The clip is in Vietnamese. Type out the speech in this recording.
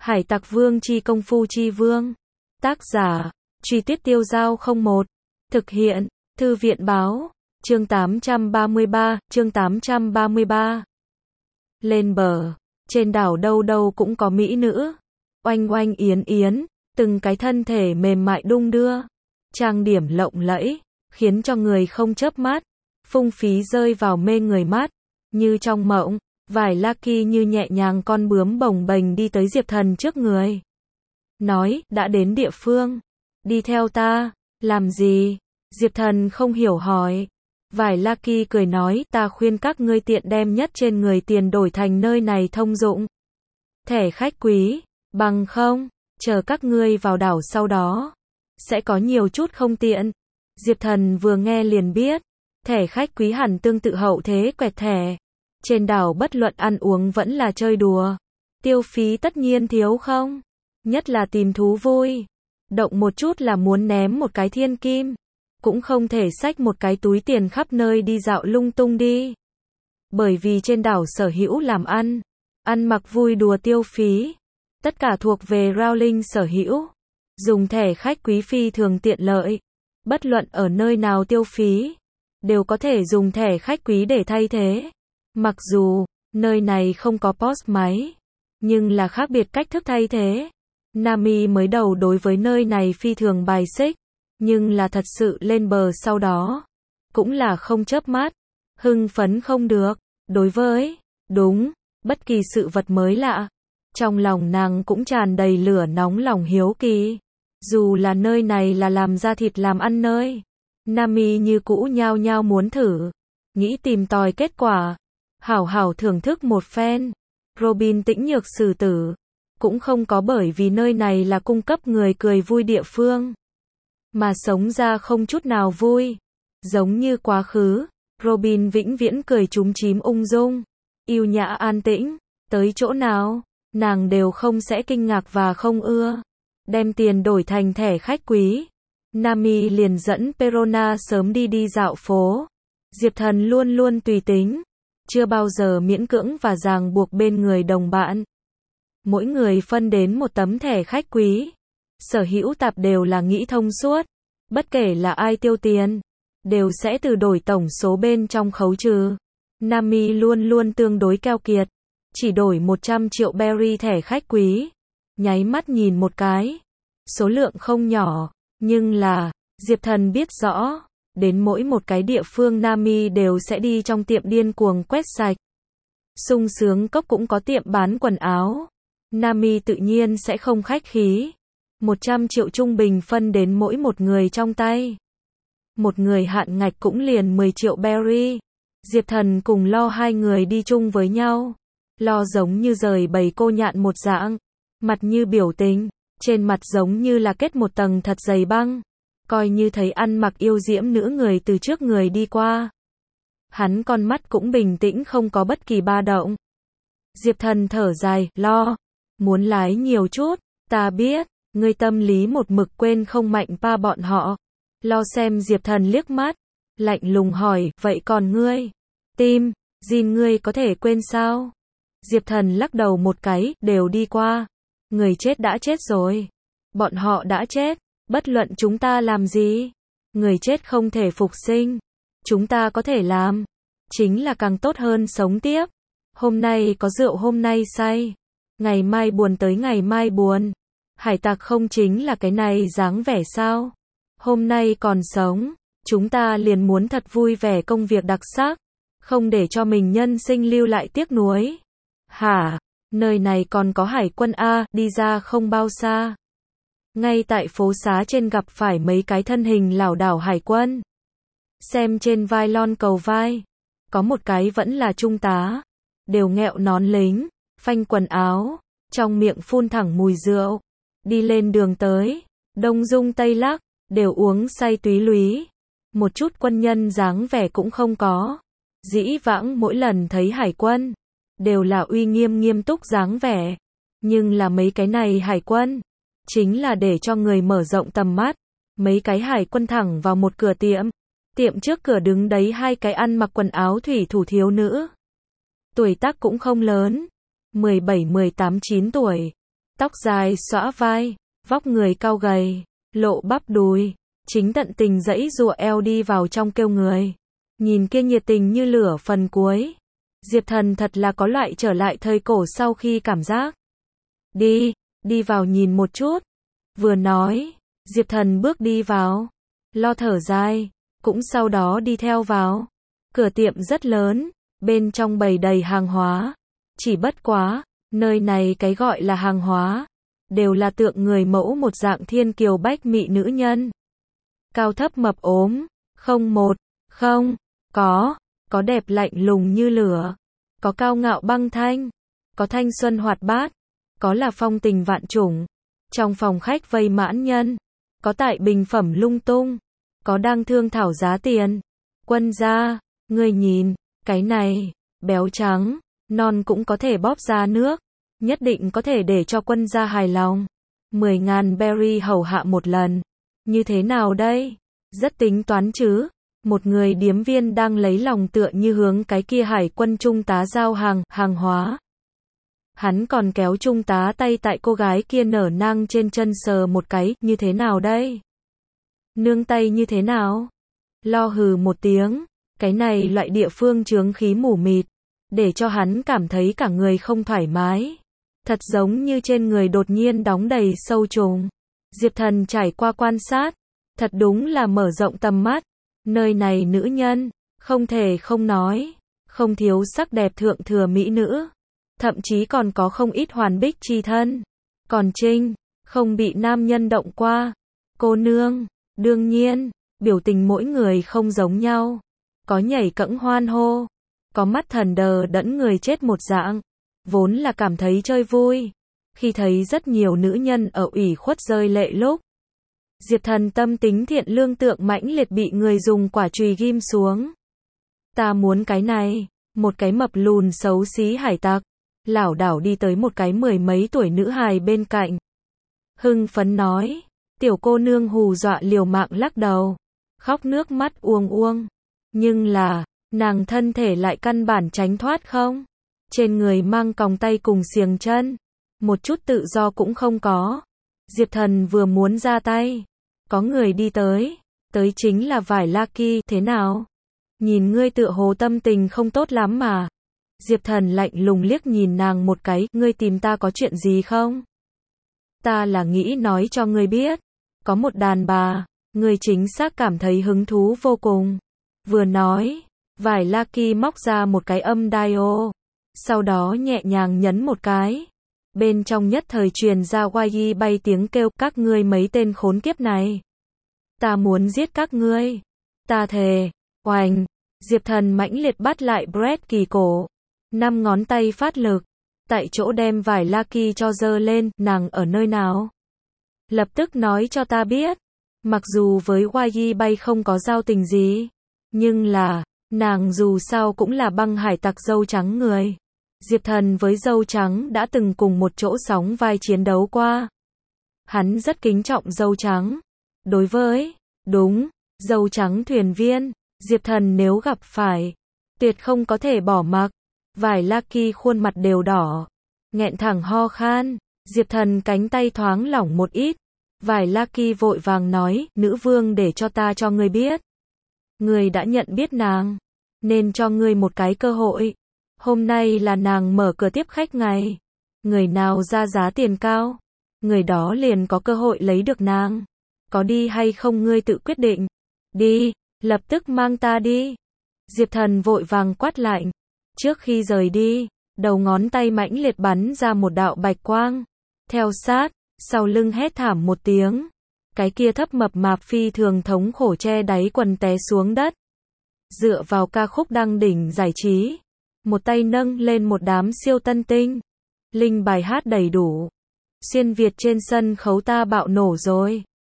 Hải Tặc Vương chi công phu chi vương. Tác giả, Truy Tuyết Tiêu Dao 01. Thực hiện, Thư viện Báo. Chương 833. Lên bờ. Trên đảo đâu đâu cũng có mỹ nữ. Oanh oanh yến yến, từng cái thân thể mềm mại đung đưa. Trang điểm lộng lẫy, khiến cho người không chớp mắt. Phung phí rơi vào mê người mắt. Như trong mộng, vải Lucky như nhẹ nhàng con bướm bồng bềnh đi tới Diệp Thần trước người. Nói, đã đến địa phương. Đi theo ta. Làm gì? Diệp Thần không hiểu hỏi. Vải Lucky cười nói, ta khuyên các ngươi tiện đem nhất trên người tiền đổi thành nơi này thông dụng. Thẻ khách quý, bằng không, chờ các ngươi vào đảo sau đó. Sẽ có nhiều chút không tiện. Diệp Thần vừa nghe liền biết. Thẻ khách quý hẳn tương tự hậu thế quẹt thẻ. Trên đảo bất luận ăn uống vẫn là chơi đùa. Tiêu phí tất nhiên thiếu không? Nhất là tìm thú vui. Động một chút là muốn ném một cái thiên kim. Cũng không thể xách một cái túi tiền khắp nơi đi dạo lung tung đi. Bởi vì trên đảo sở hữu làm ăn mặc vui đùa tiêu phí. Tất cả thuộc về Rowling sở hữu. Dùng thẻ khách quý phi thường tiện lợi. Bất luận ở nơi nào tiêu phí, đều có thể dùng thẻ khách quý để thay thế. Mặc dù, nơi này không có POS máy, nhưng là khác biệt cách thức thay thế. Nami mới đầu đối với nơi này phi thường bài xích, nhưng là thật sự lên bờ sau đó, cũng là không chớp mắt, hưng phấn không được, đối với, bất kỳ sự vật mới lạ. Trong lòng nàng cũng tràn đầy lửa nóng lòng hiếu kỳ, dù là nơi này là làm ra thịt làm ăn nơi. Nami như cũ nhao nhao muốn thử, nghĩ tìm tòi kết quả. Hảo hảo thưởng thức một phen. Robin tĩnh nhược xử tử. Cũng không có bởi vì nơi này là cung cấp người cười vui địa phương. Mà sống ra không chút nào vui. Giống như quá khứ. Robin vĩnh viễn cười chúm chím ung dung. Yêu nhã an tĩnh. Tới chỗ nào, nàng đều không sẽ kinh ngạc và không ưa. Đem tiền đổi thành thẻ khách quý. Nami liền dẫn Perona sớm đi dạo phố. Diệp Thần luôn luôn tùy tính. Chưa bao giờ miễn cưỡng và ràng buộc bên người đồng bạn. Mỗi người phân đến một tấm thẻ khách quý. Sở hữu tạp đều là nghĩ thông suốt. Bất kể là ai tiêu tiền, đều sẽ từ đổi tổng số bên trong khấu trừ. Nami luôn luôn tương đối keo kiệt. Chỉ đổi 100 triệu berry thẻ khách quý. Nháy mắt nhìn một cái. Số lượng không nhỏ, nhưng là, Diệp Thần biết rõ. Đến mỗi một cái địa phương Nami đều sẽ đi trong tiệm điên cuồng quét sạch. Sung sướng cốc cũng có tiệm bán quần áo. Nami tự nhiên sẽ không khách khí. 100 triệu trung bình phân đến mỗi một người trong tay. Một người hạn ngạch cũng liền 10 triệu berry. Diệp Thần cùng Lo hai người đi chung với nhau. Lo giống như rời bầy cô nhạn một dạng. Mặt như biểu tình, trên mặt giống như là kết một tầng thật dày băng. Coi như thấy ăn mặc yêu diễm nữ người từ trước người đi qua. Hắn con mắt cũng bình tĩnh không có bất kỳ ba động. Diệp Thần thở dài, Lo. Muốn lái nhiều chút, ta biết, ngươi tâm lý một mực quên không mạnh pa bọn họ. Lo xem Diệp Thần liếc mắt, lạnh lùng hỏi, vậy còn ngươi? Tim, Jin ngươi có thể quên sao? Diệp Thần lắc đầu một cái, đều đi qua. Người chết đã chết rồi. Bọn họ đã chết. Bất luận chúng ta làm gì, người chết không thể phục sinh. Chúng ta có thể làm, chính là càng tốt hơn sống tiếp. Hôm nay có rượu hôm nay say, ngày mai buồn tới ngày mai buồn. Hải tặc không chính là cái này dáng vẻ sao? Hôm nay còn sống, chúng ta liền muốn thật vui vẻ công việc đặc sắc, không để cho mình nhân sinh lưu lại tiếc nuối. Hả? Nơi này còn có hải quân A, đi ra không bao xa. Ngay tại phố xá trên gặp phải mấy cái thân hình lảo đảo hải quân. Xem trên vai lon cầu vai. Có một cái vẫn là trung tá. Đều nghẹo nón lính, phanh quần áo, trong miệng phun thẳng mùi rượu. Đi lên đường tới, Đông Dung Tây Lắc, đều uống say túy lúy. Một chút quân nhân dáng vẻ cũng không có. Dĩ vãng mỗi lần thấy hải quân, đều là uy nghiêm nghiêm túc dáng vẻ. Nhưng là mấy cái này hải quân, chính là để cho người mở rộng tầm mắt. Mấy cái hải quân thẳng vào một cửa tiệm. Tiệm trước cửa đứng đấy hai cái ăn mặc quần áo thủy thủ thiếu nữ. Tuổi tác cũng không lớn. 17, 18, 9 tuổi. tóc dài xõa vai, vóc người cao gầy, lộ bắp đùi, chính tận tình giãy giụa eo đi vào trong kêu người. Nhìn kia nhiệt tình như lửa phần cuối. Diệp Thần thật là có loại trở lại thời cổ sau khi cảm giác. Đi vào nhìn một chút. Vừa nói, Diệp Thần bước đi vào, lo thở dài, cũng sau đó đi theo vào. Cửa tiệm rất lớn, bên trong bày đầy hàng hóa. Chỉ bất quá, nơi này cái gọi là hàng hóa, đều là tượng người mẫu một dạng thiên kiều bách mị nữ nhân. Cao thấp mập ốm, không, có đẹp lạnh lùng như lửa, có cao ngạo băng thanh, có thanh xuân hoạt bát, có là phong tình vạn trùng. Trong phòng khách vây mãn nhân, có tại bình phẩm lung tung, có đang thương thảo giá tiền. Quân gia, ngươi nhìn, cái này, béo trắng, non cũng có thể bóp ra nước, nhất định có thể để cho quân gia hài lòng. 10.000 berry hầu hạ một lần. Như thế nào đây? Rất tính toán chứ? Một người điếm viên đang lấy lòng tựa như hướng cái kia hải quân trung tá giao hàng hóa. Hắn còn kéo trung tá tay tại cô gái kia nở nang trên chân sờ một cái, như thế nào đây? Nương tay như thế nào? Lo hừ một tiếng, cái này loại địa phương chướng khí mù mịt, để cho hắn cảm thấy cả người không thoải mái. Thật giống như trên người đột nhiên đóng đầy sâu trùng. Diệp Thần trải qua quan sát, thật đúng là mở rộng tầm mắt. Nơi này nữ nhân, không thể không nói, không thiếu sắc đẹp thượng thừa mỹ nữ. Thậm chí còn có không ít hoàn bích chi thân. Còn Trinh, không bị nam nhân động qua. Cô nương, đương nhiên, biểu tình mỗi người không giống nhau. Có nhảy cẫng hoan hô, có mắt thần đờ đẫn người chết một dạng. Vốn là cảm thấy chơi vui. Khi thấy rất nhiều nữ nhân ở ủy khuất rơi lệ lúc. Diệp Thần tâm tính thiện lương tượng mãnh liệt bị người dùng quả chùy ghim xuống. Ta muốn cái này. Một cái mập lùn xấu xí hải tặc lảo đảo đi tới một cái 10 mấy tuổi nữ hài bên cạnh. Hưng phấn nói, tiểu cô nương hù dọa liều mạng lắc đầu, khóc nước mắt uông. Nhưng là, nàng thân thể lại căn bản tránh thoát không. Trên người mang còng tay cùng xiềng chân, một chút tự do cũng không có. Diệp Thần vừa muốn ra tay, có người đi tới chính là Vải Lucky, thế nào? Nhìn ngươi tựa hồ tâm tình không tốt lắm mà. Diệp Thần lạnh lùng liếc nhìn nàng một cái, ngươi tìm ta có chuyện gì không? Ta là nghĩ nói cho ngươi biết, có một đàn bà, ngươi chính xác cảm thấy hứng thú vô cùng. Vừa nói, Vải Lucky móc ra một cái âm dial, sau đó nhẹ nhàng nhấn một cái. Bên trong nhất thời truyền ra Wai bay tiếng kêu, các ngươi mấy tên khốn kiếp này. Ta muốn giết các ngươi. Ta thề. Oành. Diệp Thần mãnh liệt bắt lại Brett Kỳ cổ. 5 ngón tay phát lực. Tại chỗ đem Vải Lucky cho giơ lên, nàng ở nơi nào? Lập tức nói cho ta biết. Mặc dù với Wai bay không có giao tình gì. Nhưng là, nàng dù sao cũng là băng hải tặc dâu trắng người. Diệp Thần với dâu trắng đã từng cùng một chỗ sóng vai chiến đấu qua. Hắn rất kính trọng dâu trắng. Đối với, dâu trắng thuyền viên, Diệp Thần nếu gặp phải, tuyệt không có thể bỏ mặc. Vải Lucky khuôn mặt đều đỏ, nghẹn thẳng ho khan. Diệp Thần cánh tay thoáng lỏng một ít. Vải Lucky vội vàng nói, nữ vương để cho ta cho ngươi biết. Ngươi đã nhận biết nàng, nên cho ngươi một cái cơ hội. Hôm nay là nàng mở cửa tiếp khách ngày. Người nào ra giá tiền cao, người đó liền có cơ hội lấy được nàng. Có đi hay không ngươi tự quyết định. Đi, lập tức mang ta đi. Diệp Thần vội vàng quát lạnh. Trước khi rời đi, đầu ngón tay mãnh liệt bắn ra một đạo bạch quang. Theo sát, sau lưng hét thảm một tiếng. Cái kia thấp mập mạp phi thường thống khổ che đáy quần té xuống đất. Dựa vào ca khúc đăng đỉnh giải trí. Một tay nâng lên một đám siêu tân tinh. Linh bài hát đầy đủ. Xuyên Việt trên sân khấu ta bạo nổ rồi.